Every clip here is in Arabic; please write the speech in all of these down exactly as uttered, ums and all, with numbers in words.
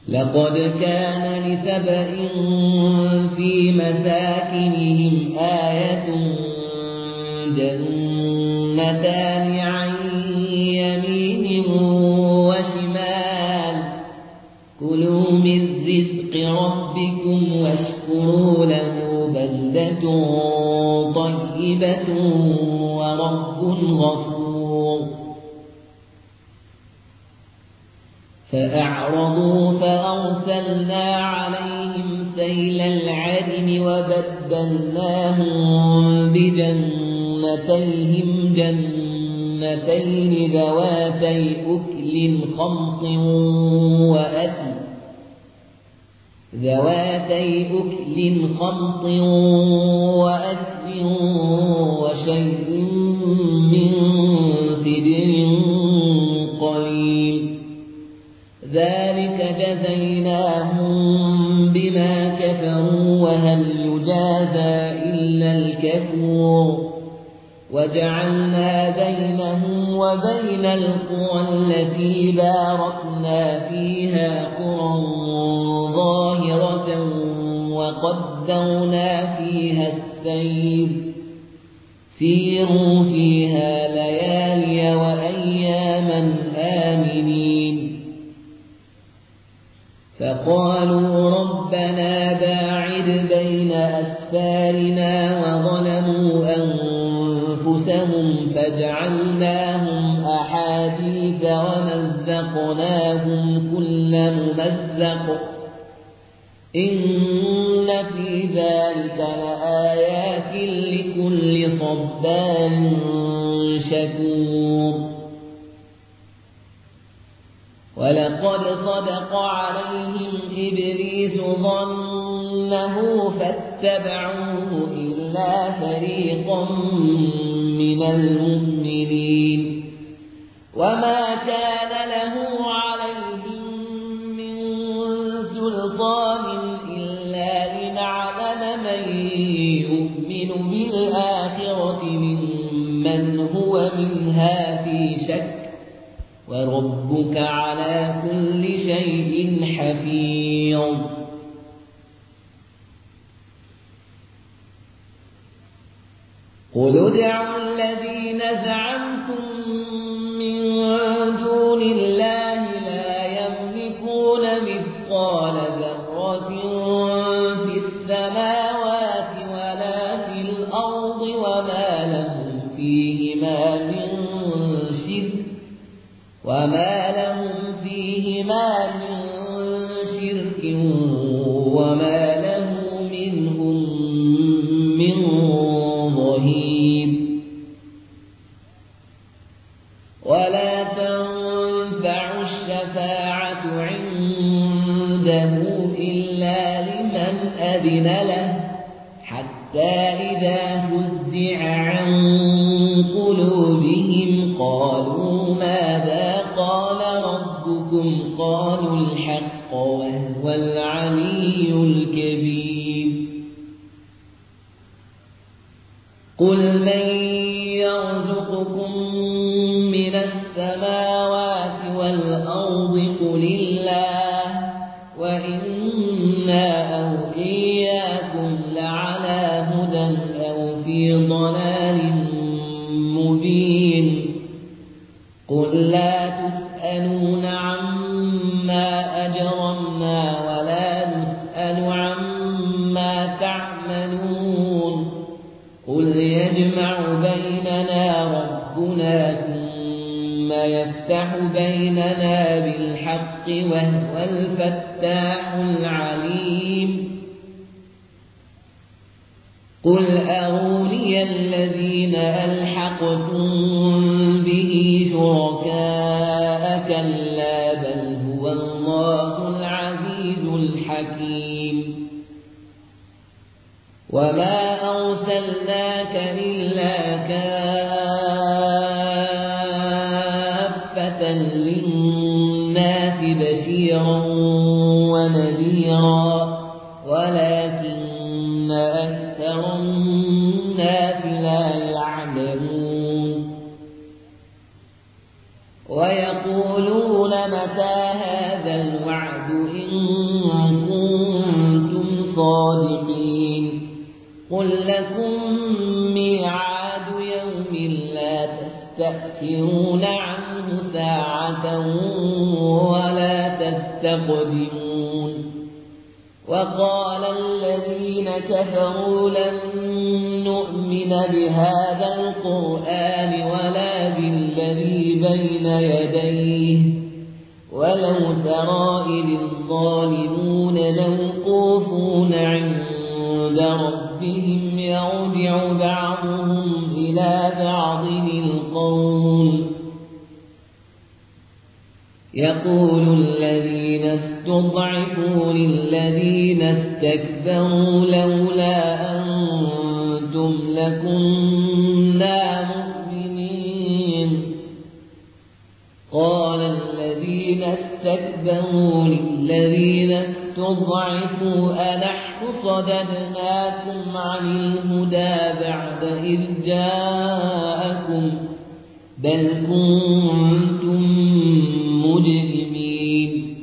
لقد كان لسبإ في مساكنهم آية جنتان عن يمين وشمال كلوا من رزق ربكم واشكروا له بلدة طيبة ورب غفور فأعرضوا فأرسلنا عليهم سيل العرم وبدلناهم بجنتيهم جنتين ذواتي أكل خمط وأثل ذواتي أكل خمط وأثل وشيء من سدر قليل ذلك جزيناهم بما كفروا وهل يجازى إلا الكفور وجعلنا بينهم وبين القرى التي باركنا فيها قرى ظاهرة وقدرنا فيها السير سيروا فيها ليالي وأياما آمنين فقالوا ربنا باعد بين أسفارنا وظلموا أنفسهم فجعلناهم أحاديث ومزقناهم كل ممزق إن في ذلك لآيات لكل صبار شكور ولقد صدق عليهم إبليس ظنه فاتبعوه إلا فريقا من المؤمنين وما كان له عليهم من سلطان إلا لنعلم من يؤمن بالآخرة ممن هو منها في شك وربك على كل شيء حفيظ قل ادعوا الذين زعمتم من دون الله لا يملكون مثقال ذرة في السماوات ولا في الأرض وما لهم فيهما من وما لهم فيهما من شرك وما له منهم من ظهير ولا تنفع الشفاعة عنده إلا لمن أذن له حتى إذا فزع عن قلوبهم قالوا ماذا قال ربكم قالوا الحق وهو العلي الكبير قل من يرزقكم من السماوات والأرض قل الله وإنا أو إياكم لعلى هدى أو في ضلال مبين قل لا تسألون عما أجرمنا ولا نسأل عما تعملون قل يجمع بيننا ربنا ثم يفتح بيننا بالحق وهو الفتاح العليم قل أروني الذين ألحقتم به شركاء كلا بل هو الله العزيز الحكيم وما أرسلناك إلا كافة للناس بشيرا ونذيرا ولكن أكثر الناس لا يعلمون ويقولون متى هذا الوعد إن لكم ميعاد يوم لا تستأخرون عنه ساعة ولا تستقدمون وقال الذين كفروا لن نؤمن بهذا القرآن ولا بالذي بين يديه ولو ترى إذ الظالمون موقوفون عند ربهم يرجع بعضهم إلى بعض القول يقول الذين استضعفوا للذين استكبروا لولا أنتم لكنا مؤمنين قال الذين استكبروا للذين استضعفوا أنحن صددناكم عن الهدى بعد إذ جاءكم بل كنتم مجرمين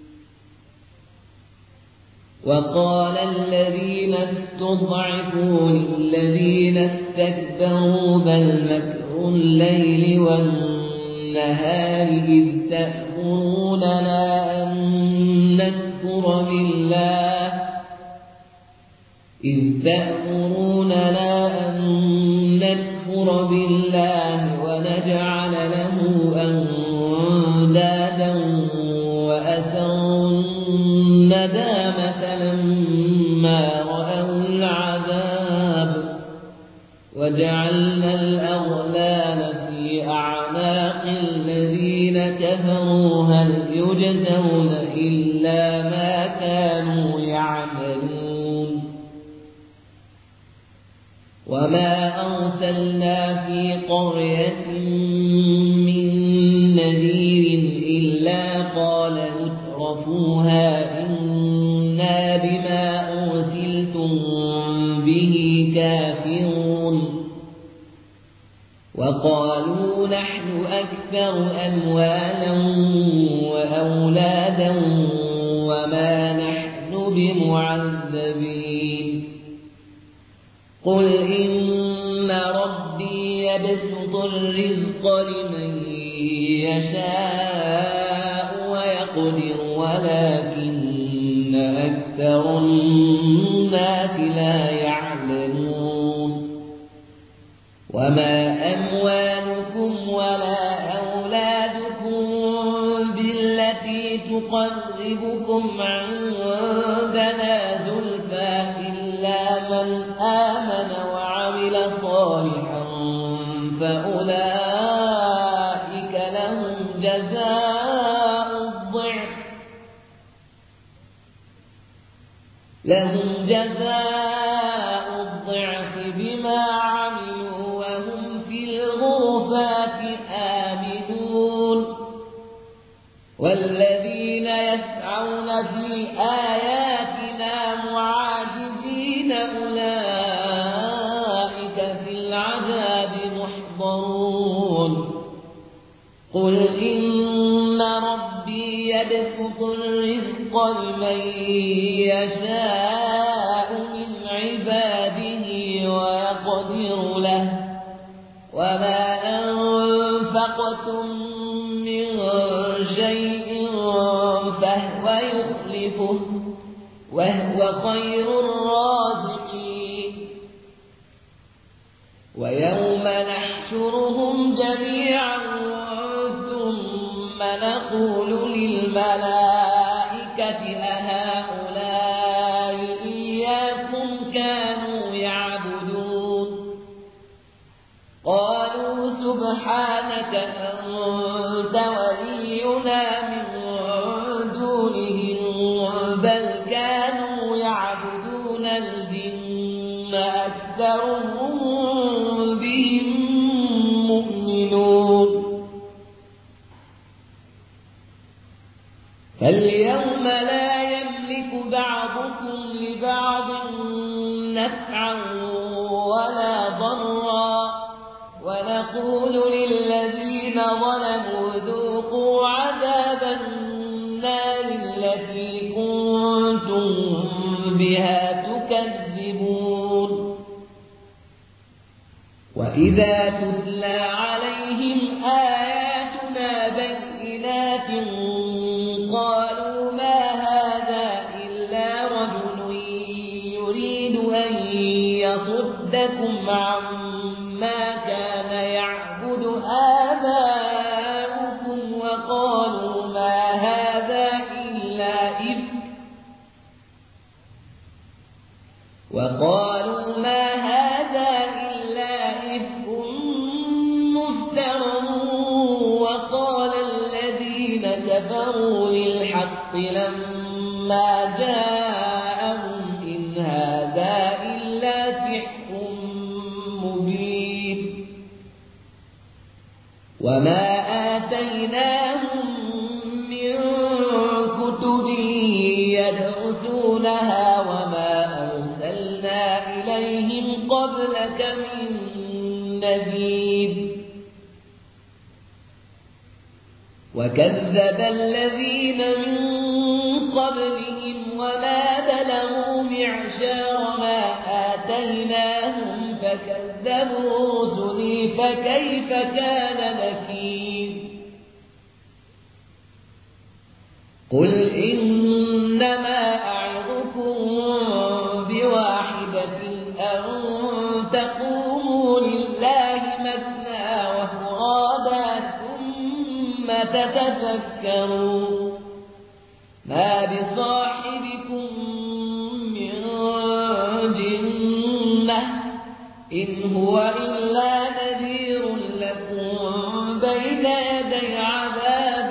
وقال الذين استضعفوا للذين استكبروا بل مكر الليل والنهار إذ تأمروننا أن نكفر بالله إذ تأمروننا أن نكفر بالله ونجعل له أندادا وأسروا الندامة لما رأوا العذاب وجعلنا الأغلال في أعناق الذين كفروا هل يجزون إلا ما كانوا يعملون وما أرسلنا في قرية من نذير إلا قال مترفوها إنا بما أرسلتم به كافرون وقالوا نحن أكثر أموالا وأولادا وما نحن بمعذبين قل إن ربي يبسط الرزق لمن يشاء ويقدر ولكن أكثر الناس لا يعلمون وما أموالكم ولا أولادكم بالتي تقربكم عندنا زلفى إلا من آمن وعمل صالحا فأولئك لهم جزاء الضعف لهم جزاء الضعف بما عملوا وهم في الغرفات آمنون والذين يسعون في آياتنا معاجزين أولئك في العذاب محضرون قل إن ربي يبسط الرزق لمن يشاء من عباده ويقدر له وما أنفقتم من شيء فهو يخلفه وهو خير الرازقين ويوم نحشرهم جميعا ثم نقول للملائكة أهؤلاء إياكم كانوا يعبدون قالوا سبحانك أنت ولينا من دونهم بل كانوا يعبدون الجن أكثرهم بهم مؤمنون فاليوم لا يملك بعضكم لبعض نفعا ولا ضرا ونقول للذين ظلموا ذوقوا عذاب النار التي كنتم بها تكذبون وإذا تتلى عليهم آياتنا بينات قالوا ما هذا إلا رجل يريد أن يصدكم عما كان يعبد آباؤكم وقالوا ما هذا إلا إفك وقالوا ما هذا إلا إفك مفترى وقال الذين كفروا للحق لما جاءهم إن هذا إلا سحر مبين وما آتيناهم من كتب يدرسونها وما أرسلنا إليهم قبلك من نذير وكذب الذين من قبلهم وما بلغوا معشار ما آتيناهم فكذبوا رسلي فكيف كان نكير قل إنما أعظكم بواحدة أن تقوموا لله مثنى وفرادا ثم تتفكروا ما بصاحبكم من جنة إن هو إلا نذير لكم بين يدي عذاب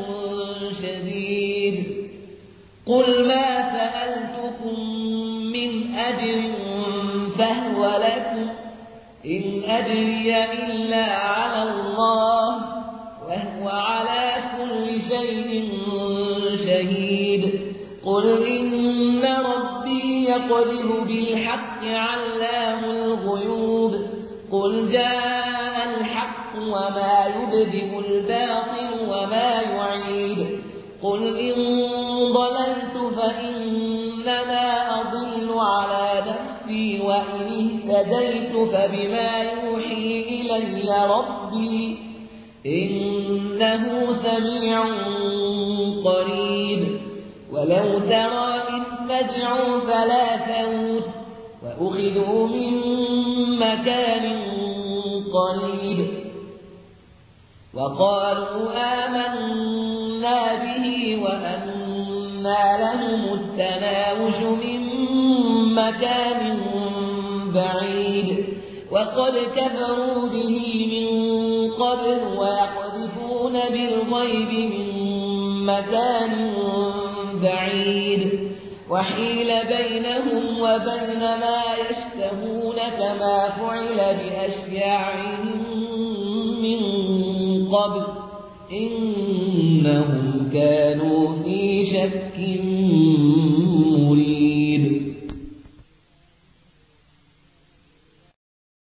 شديد قل ما سألتكم من أجر فهو لكم إن أجري إلا على الله وهو على كل شيء شهيد قل إن ربي يقذف بالحق علام الغيوب قل جاء الحق وما يبدئ الباطل وما يعيد قل إن ضللت فإنما أضل على نفسي وإن اهتديت فبما يوحي إلي ربي إنه سميع قريب ولو ترى إذ فزعوا فلا تموت وأخذوا من مكان قريب وقالوا آمنا به وأنى لهم التناوش من مكان بعيد وقد كفروا به من قبل ويقذفون بالغيب من مكان بعيد وحيل بينهم وبين ما يشتهون كما فعل بأشياعهم من قبل إنهم كانوا في شك